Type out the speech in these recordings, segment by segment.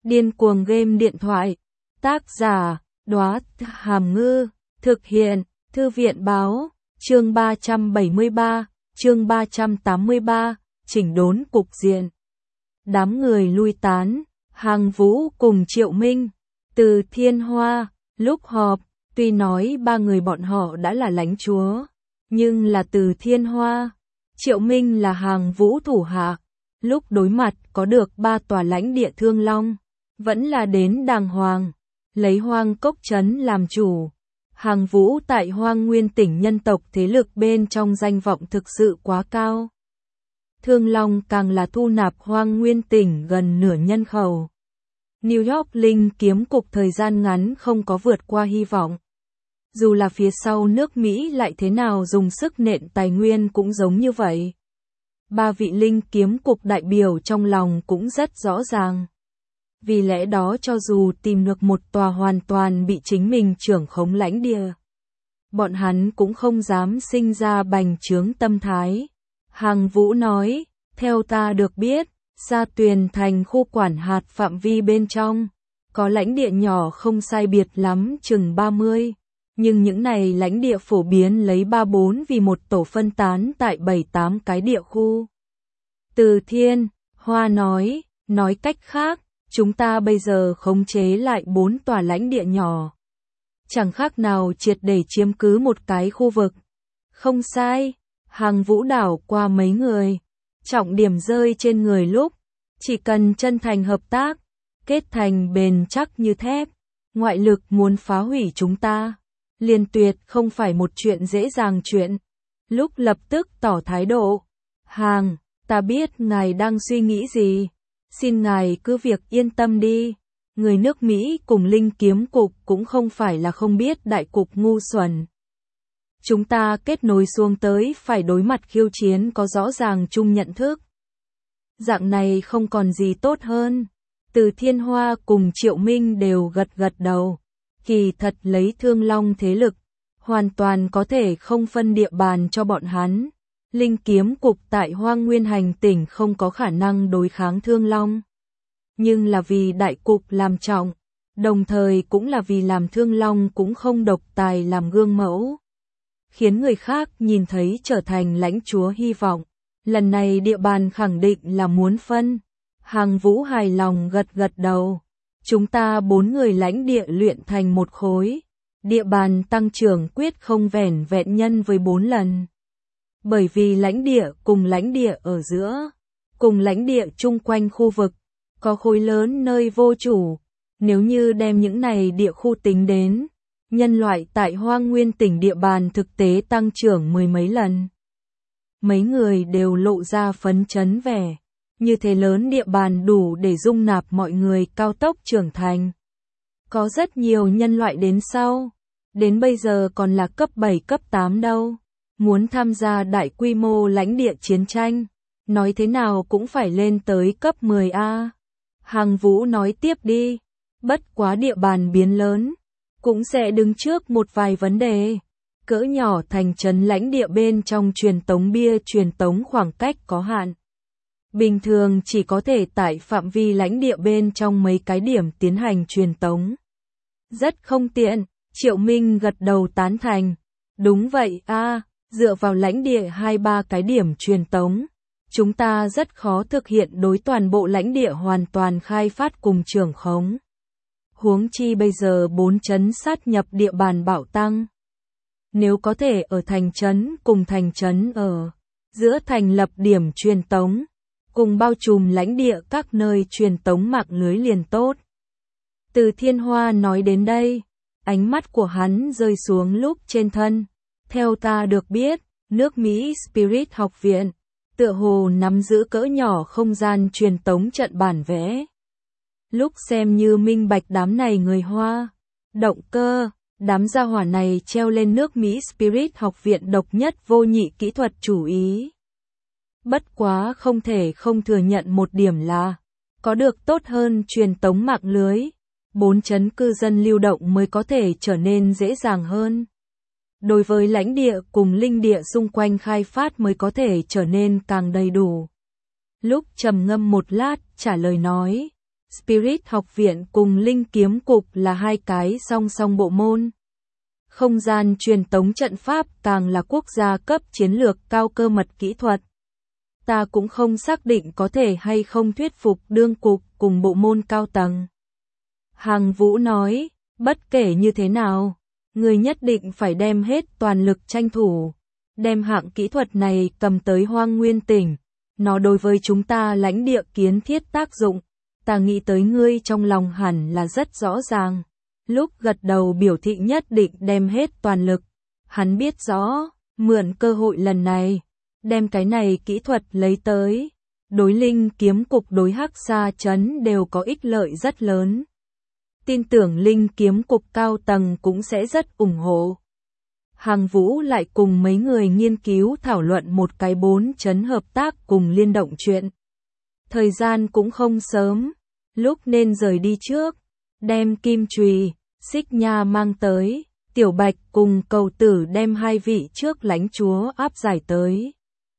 Điên cuồng game điện thoại. Tác giả, Đóa Hàm Ngư. Thực hiện, Thư viện báo. Chương 373, chương 383, chỉnh đốn cục diện. Đám người lui tán, Hàng Vũ cùng Triệu Minh, Từ Thiên Hoa, lúc họp, tuy nói ba người bọn họ đã là lãnh chúa, nhưng là Từ Thiên Hoa, Triệu Minh là Hàng Vũ thủ hạ, lúc đối mặt có được 3 tòa lãnh địa Thương Long, vẫn là đến đàng hoàng, lấy Hoang Cốc Trấn làm chủ. Hàng Vũ tại Hoang Nguyên tỉnh nhân tộc thế lực bên trong danh vọng thực sự quá cao. Thương Long càng là thu nạp Hoang Nguyên tỉnh gần nửa nhân khẩu. New York Linh kiếm cục thời gian ngắn không có vượt qua hy vọng. Dù là phía sau nước Mỹ lại thế nào dùng sức nện tài nguyên cũng giống như vậy. 3 vị Linh kiếm cục đại biểu trong lòng cũng rất rõ ràng. Vì lẽ đó cho dù tìm được một tòa hoàn toàn bị chính mình trưởng khống lãnh địa, bọn hắn cũng không dám sinh ra bành trướng tâm thái. Hàng Vũ nói, theo ta được biết, Sa Tuyền thành khu quản hạt phạm vi bên trong, có lãnh địa nhỏ không sai biệt lắm chừng 30, nhưng những này lãnh địa phổ biến lấy 3-4 vì một tổ phân tán tại 7-8 cái địa khu. Từ Thiên Hoa nói cách khác, chúng ta bây giờ khống chế lại 4 tòa lãnh địa nhỏ. Chẳng khác nào triệt để chiếm cứ một cái khu vực. Không sai, Hàng Vũ đảo qua mấy người. Trọng điểm rơi trên người lúc. Chỉ cần chân thành hợp tác, kết thành bền chắc như thép. Ngoại lực muốn phá hủy chúng ta. Liền tuyệt không phải một chuyện dễ dàng chuyện. Lúc lập tức tỏ thái độ. Hàng, ta biết ngài đang suy nghĩ gì. Xin ngài cứ việc yên tâm đi. Người nước Mỹ cùng Linh kiếm cục cũng không phải là không biết đại cục ngu xuẩn. Chúng ta kết nối xuống tới phải đối mặt khiêu chiến có rõ ràng chung nhận thức. Dạng này không còn gì tốt hơn. Từ Thiên Hoa cùng Triệu Minh đều gật đầu. Kỳ thật lấy Thương Long thế lực, hoàn toàn có thể không phân địa bàn cho bọn hắn. Linh kiếm cục tại Hoang Nguyên hành tỉnh không có khả năng đối kháng Thương Long. Nhưng là vì đại cục làm trọng, đồng thời cũng là vì làm Thương Long cũng không độc tài làm gương mẫu. Khiến người khác nhìn thấy trở thành lãnh chúa hy vọng. Lần này địa bàn khẳng định là muốn phân. Hàng Vũ hài lòng gật đầu. Chúng ta 4 người lãnh địa luyện thành một khối. Địa bàn tăng trưởng quyết không vẻn vẹn nhân với 4 lần. Bởi vì lãnh địa ở giữa, cùng lãnh địa chung quanh khu vực, có khối lớn nơi vô chủ. Nếu như đem những này địa khu tính đến, nhân loại tại Hoang Nguyên tỉnh địa bàn thực tế tăng trưởng 10 mấy lần. Mấy người đều lộ ra phấn chấn vẻ. Như thế lớn địa bàn đủ để dung nạp mọi người cao tốc trưởng thành. Có rất nhiều nhân loại đến sau. Đến bây giờ còn là cấp 7 cấp 8 đâu. Muốn tham gia đại quy mô lãnh địa chiến tranh. Nói thế nào cũng phải lên tới cấp 10A. Hàng Vũ nói tiếp đi. Bất quá địa bàn biến lớn. Cũng sẽ đứng trước một vài vấn đề. Cỡ nhỏ thành trấn lãnh địa bên trong truyền tống bia truyền tống khoảng cách có hạn. Bình thường chỉ có thể tại phạm vi lãnh địa bên trong mấy cái điểm tiến hành truyền tống. Rất không tiện, Triệu Minh gật đầu tán thành. Đúng vậy dựa vào lãnh địa 2-3 cái điểm truyền tống. Chúng ta rất khó thực hiện đối toàn bộ lãnh địa hoàn toàn khai phát cùng trưởng khống. Huống chi bây giờ 4 trấn sát nhập địa bàn bạo tăng. Nếu có thể ở thành trấn cùng thành trấn ở giữa thành lập điểm truyền tống, cùng bao trùm lãnh địa các nơi truyền tống mạng lưới liền tốt. Từ Thiên Hoa nói đến đây, ánh mắt của hắn rơi xuống lúc trên thân. Theo ta được biết, nước Mỹ Spirit học viện, tựa hồ nắm giữ cỡ nhỏ không gian truyền tống trận bản vẽ. Lúc xem như minh bạch đám này người Hoa, động cơ, đám gia hỏa này treo lên nước Mỹ Spirit học viện độc nhất vô nhị kỹ thuật chủ ý. Bất quá không thể không thừa nhận một điểm là, có được tốt hơn truyền tống mạng lưới, 4 trấn cư dân lưu động mới có thể trở nên dễ dàng hơn. Đối với lãnh địa cùng linh địa xung quanh khai phát mới có thể trở nên càng đầy đủ. Lúc trầm ngâm một lát, trả lời nói, Spirit học viện cùng Linh kiếm cục là hai cái song song bộ môn. Không gian truyền tống trận pháp càng là quốc gia cấp chiến lược cao cơ mật kỹ thuật. Ta cũng không xác định có thể hay không thuyết phục đương cục cùng bộ môn cao tầng. Hàng Vũ nói, bất kể như thế nào, người nhất định phải đem hết toàn lực tranh thủ, đem hạng kỹ thuật này cầm tới Hoang Nguyên tỉnh. Nó đối với chúng ta lãnh địa kiến thiết tác dụng, ta nghĩ tới ngươi trong lòng hẳn là rất rõ ràng. Lúc gật đầu biểu thị nhất định đem hết toàn lực. Hắn biết rõ, mượn cơ hội lần này, đem cái này kỹ thuật lấy tới. Đối Linh kiếm cục đối Hắc Sa Trấn đều có ích lợi rất lớn. Tin tưởng Linh kiếm cục cao tầng cũng sẽ rất ủng hộ. Hàng Vũ lại cùng mấy người nghiên cứu thảo luận một cái 4 chấn hợp tác cùng liên động chuyện. Thời gian cũng không sớm, lúc nên rời đi trước, đem kim chùy, xích nha mang tới, Tiểu Bạch cùng Cầu Tử đem hai vị trước lãnh chúa áp giải tới.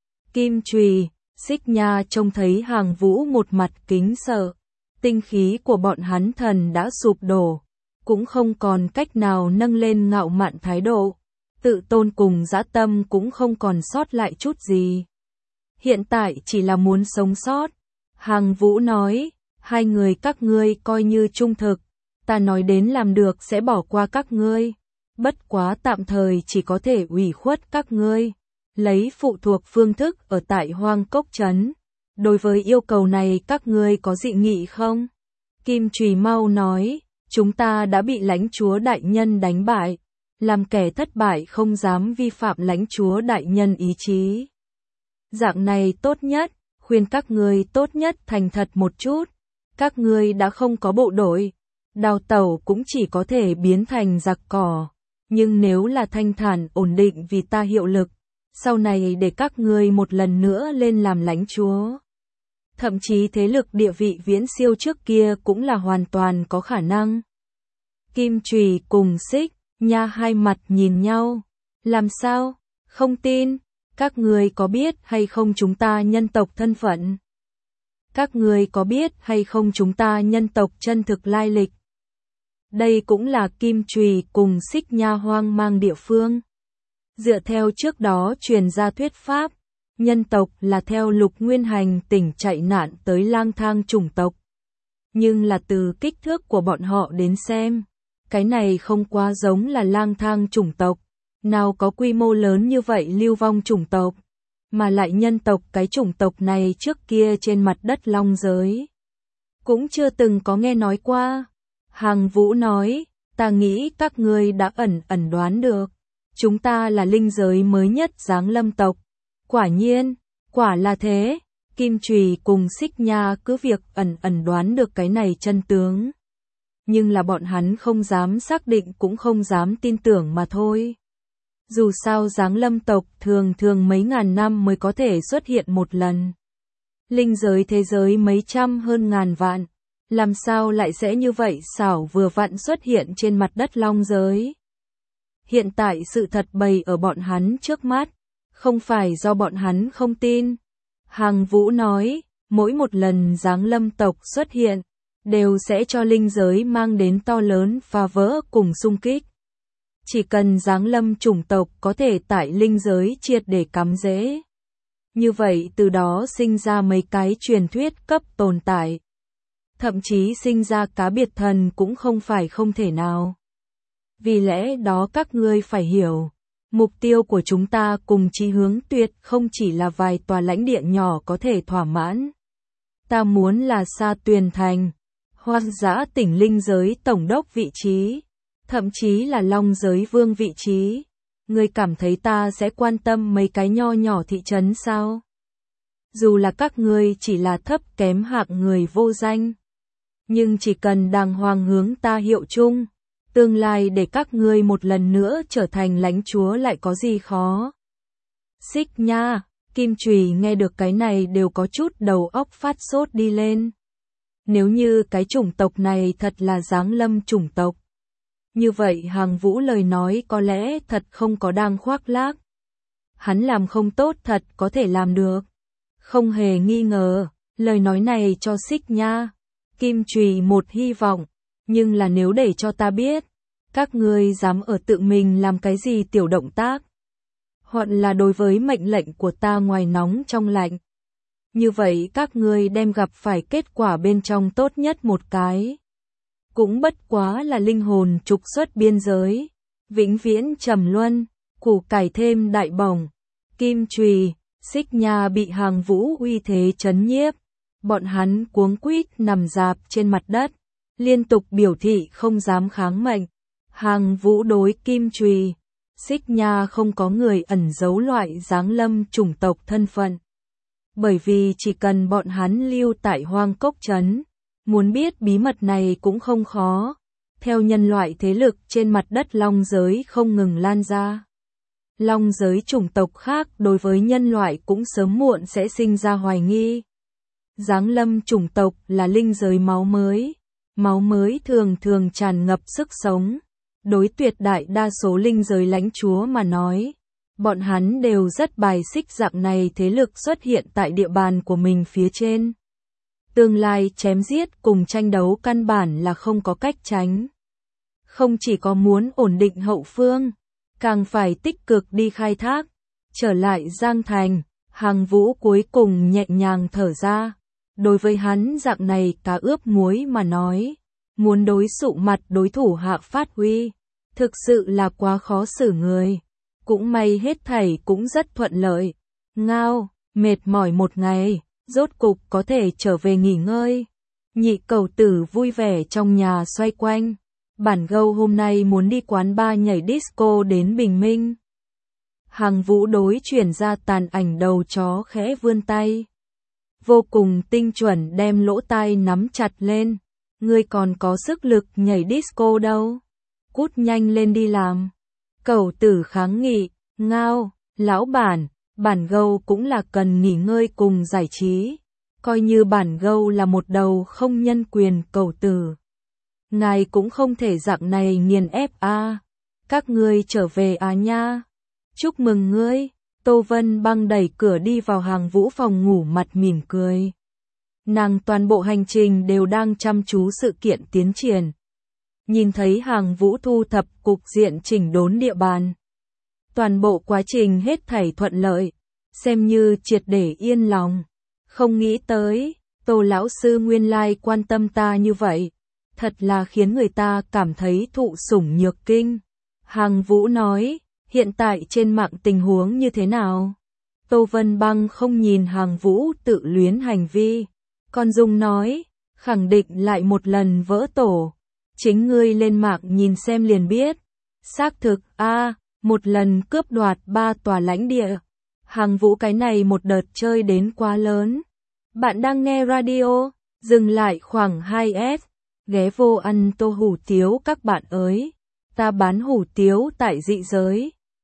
Kim chùy, xích nha trông thấy Hàng Vũ một mặt kính sợ, tinh khí của bọn hắn thần đã sụp đổ, cũng không còn cách nào nâng lên ngạo mạn thái độ. Tự tôn cùng dã tâm cũng không còn sót lại chút gì. Hiện tại chỉ là muốn sống sót. Hàng Vũ nói, hai người các ngươi coi như trung thực, ta nói đến làm được sẽ bỏ qua các ngươi. Bất quá tạm thời chỉ có thể ủy khuất các ngươi, lấy phụ thuộc phương thức ở tại Hoang Cốc Trấn. Đối với yêu cầu này các ngươi có dị nghị không? Kim Trùy mau nói, chúng ta đã bị lãnh chúa đại nhân đánh bại. Làm kẻ thất bại không dám vi phạm lãnh chúa đại nhân ý chí. Dạng này tốt nhất, khuyên các ngươi tốt nhất thành thật một chút. Các ngươi đã không có bộ đội, đào tẩu cũng chỉ có thể biến thành giặc cỏ. Nhưng nếu là thanh thản ổn định vì ta hiệu lực, sau này để các ngươi một lần nữa lên làm lãnh chúa. Thậm chí thế lực địa vị viễn siêu trước kia cũng là hoàn toàn có khả năng. Kim Trùy cùng Xích Nha hai mặt nhìn nhau. Làm sao? Không tin. Các ngươi có biết hay không chúng ta nhân tộc thân phận? Các ngươi có biết hay không chúng ta nhân tộc chân thực lai lịch? Đây cũng là Kim Trùy cùng Xích Nha hoang mang địa phương. Dựa theo trước đó truyền ra thuyết pháp, nhân tộc là theo Lục Nguyên Hành tỉnh chạy nạn tới lang thang chủng tộc. Nhưng là từ kích thước của bọn họ đến xem, cái này không quá giống là lang thang chủng tộc, nào có quy mô lớn như vậy lưu vong chủng tộc, mà lại nhân tộc cái chủng tộc này trước kia trên mặt đất long giới. Cũng chưa từng có nghe nói qua. Hàng Vũ nói, ta nghĩ các ngươi đã ẩn đoán được, chúng ta là linh giới mới nhất giáng lâm tộc. Quả nhiên, quả là thế, Kim Trùy cùng Xích Nha cứ việc ẩn đoán được cái này chân tướng. Nhưng là bọn hắn không dám xác định cũng không dám tin tưởng mà thôi. Dù sao giáng lâm tộc thường mấy ngàn năm mới có thể xuất hiện một lần. Linh giới thế giới mấy trăm hơn ngàn vạn, làm sao lại sẽ như vậy xảo vừa vặn xuất hiện trên mặt đất long giới. Hiện tại sự thật bày ở bọn hắn trước mắt, không phải do bọn hắn không tin. Hàng Vũ nói, mỗi một lần giáng lâm tộc xuất hiện, đều sẽ cho linh giới mang đến to lớn phá vỡ cùng xung kích. Chỉ cần giáng lâm chủng tộc có thể tại linh giới triệt để cắm rễ. Như vậy từ đó sinh ra mấy cái truyền thuyết cấp tồn tại. Thậm chí sinh ra cá biệt thần cũng không phải không thể nào. Vì lẽ đó các ngươi phải hiểu, mục tiêu của chúng ta cùng chí hướng tuyệt không chỉ là vài tòa lãnh địa nhỏ có thể thỏa mãn. Ta muốn là Sa Tuyền Thành, Hoang Dã tỉnh linh giới tổng đốc vị trí, thậm chí là Long giới vương vị trí. Ngươi cảm thấy ta sẽ quan tâm mấy cái nho nhỏ thị trấn sao? Dù là các ngươi chỉ là thấp kém hạng người vô danh, nhưng chỉ cần đàng hoàng hướng ta hiệu chung, tương lai để các ngươi một lần nữa trở thành lãnh chúa lại có gì khó. Xích Nha, Kim Trùy nghe được cái này đều có chút đầu óc phát sốt đi lên. Nếu như cái chủng tộc này thật là giáng lâm chủng tộc, như vậy Hàng Vũ lời nói có lẽ thật không có đang khoác lác. Hắn làm không tốt thật có thể làm được. Không hề nghi ngờ, lời nói này cho Xích Nha, Kim Trùy một hy vọng, nhưng là nếu để cho ta biết, các ngươi dám ở tự mình làm cái gì tiểu động tác, hoặc là đối với mệnh lệnh của ta ngoài nóng trong lạnh. Như vậy các ngươi đem gặp phải kết quả bên trong tốt nhất một cái. Cũng bất quá là linh hồn trục xuất biên giới, vĩnh viễn trầm luân, củ cải thêm đại bổng. Kim Trùy, Xích Nha bị Hàng Vũ uy thế chấn nhiếp. Bọn hắn cuống quýt nằm rạp trên mặt đất, liên tục biểu thị không dám kháng mệnh. Hàng Vũ đối Kim Trùy, Xích Nha không có người ẩn giấu loại giáng lâm chủng tộc thân phận. Bởi vì chỉ cần bọn hắn lưu tại Hoang Cốc Trấn, muốn biết bí mật này cũng không khó. Theo nhân loại thế lực trên mặt đất long giới không ngừng lan ra. Long giới chủng tộc khác đối với nhân loại cũng sớm muộn sẽ sinh ra hoài nghi. Giáng lâm chủng tộc là linh giới máu mới thường thường tràn ngập sức sống. Đối tuyệt đại đa số linh giới lãnh chúa mà nói, bọn hắn đều rất bài xích dạng này thế lực xuất hiện tại địa bàn của mình phía trên. Tương lai chém giết cùng tranh đấu căn bản là không có cách tránh. Không chỉ có muốn ổn định hậu phương, càng phải tích cực đi khai thác. Trở lại Giang Thành, Hàng Vũ cuối cùng nhẹ nhàng thở ra. Đối với hắn dạng này cá ướp muối mà nói, muốn đối xụ mặt đối thủ hạ phát huy, thực sự là quá khó xử người. Cũng may hết thảy cũng rất thuận lợi. Ngao, mệt mỏi một ngày, rốt cục có thể trở về nghỉ ngơi. Nhị cầu tử vui vẻ trong nhà xoay quanh. Bản Gâu hôm nay muốn đi quán bar nhảy disco đến bình minh. Hàng Vũ đối chuyển ra tàn ảnh đầu chó khẽ vươn tay. Vô cùng tinh chuẩn đem lỗ tai nắm chặt lên. Ngươi còn có sức lực nhảy disco đâu. Cút nhanh lên đi làm. Cẩu tử kháng nghị, ngao, lão bản Gâu cũng là cần nghỉ ngơi cùng giải trí. Coi như bản Gâu là một đầu không nhân quyền cẩu tử. Ngài cũng không thể dạng này nghiền ép a. Các ngươi trở về à nha. Chúc mừng ngươi. Tô Vân Băng đẩy cửa đi vào Hàng Vũ phòng ngủ mặt mỉm cười. Nàng toàn bộ hành trình đều đang chăm chú sự kiện tiến triển. Nhìn thấy Hàng Vũ thu thập cục diện chỉnh đốn địa bàn. Toàn bộ quá trình hết thảy thuận lợi, xem như triệt để yên lòng. Không nghĩ tới, Tô lão sư nguyên lai quan tâm ta như vậy. Thật là khiến người ta cảm thấy thụ sủng nhược kinh. Hàng Vũ nói, hiện tại trên mạng tình huống như thế nào? Tô Vân Băng không nhìn Hàng Vũ tự luyến hành vi. Con Dung nói, khẳng định lại một lần vỡ tổ. Chính ngươi lên mạng nhìn xem liền biết. Xác thực, một lần cướp đoạt 3 tòa lãnh địa. Hàng Vũ cái này một đợt chơi đến quá lớn. Bạn đang nghe radio, dừng lại khoảng 2S. Ghé vô ăn tô hủ tiếu các bạn ơi. Ta bán hủ tiếu tại dị giới.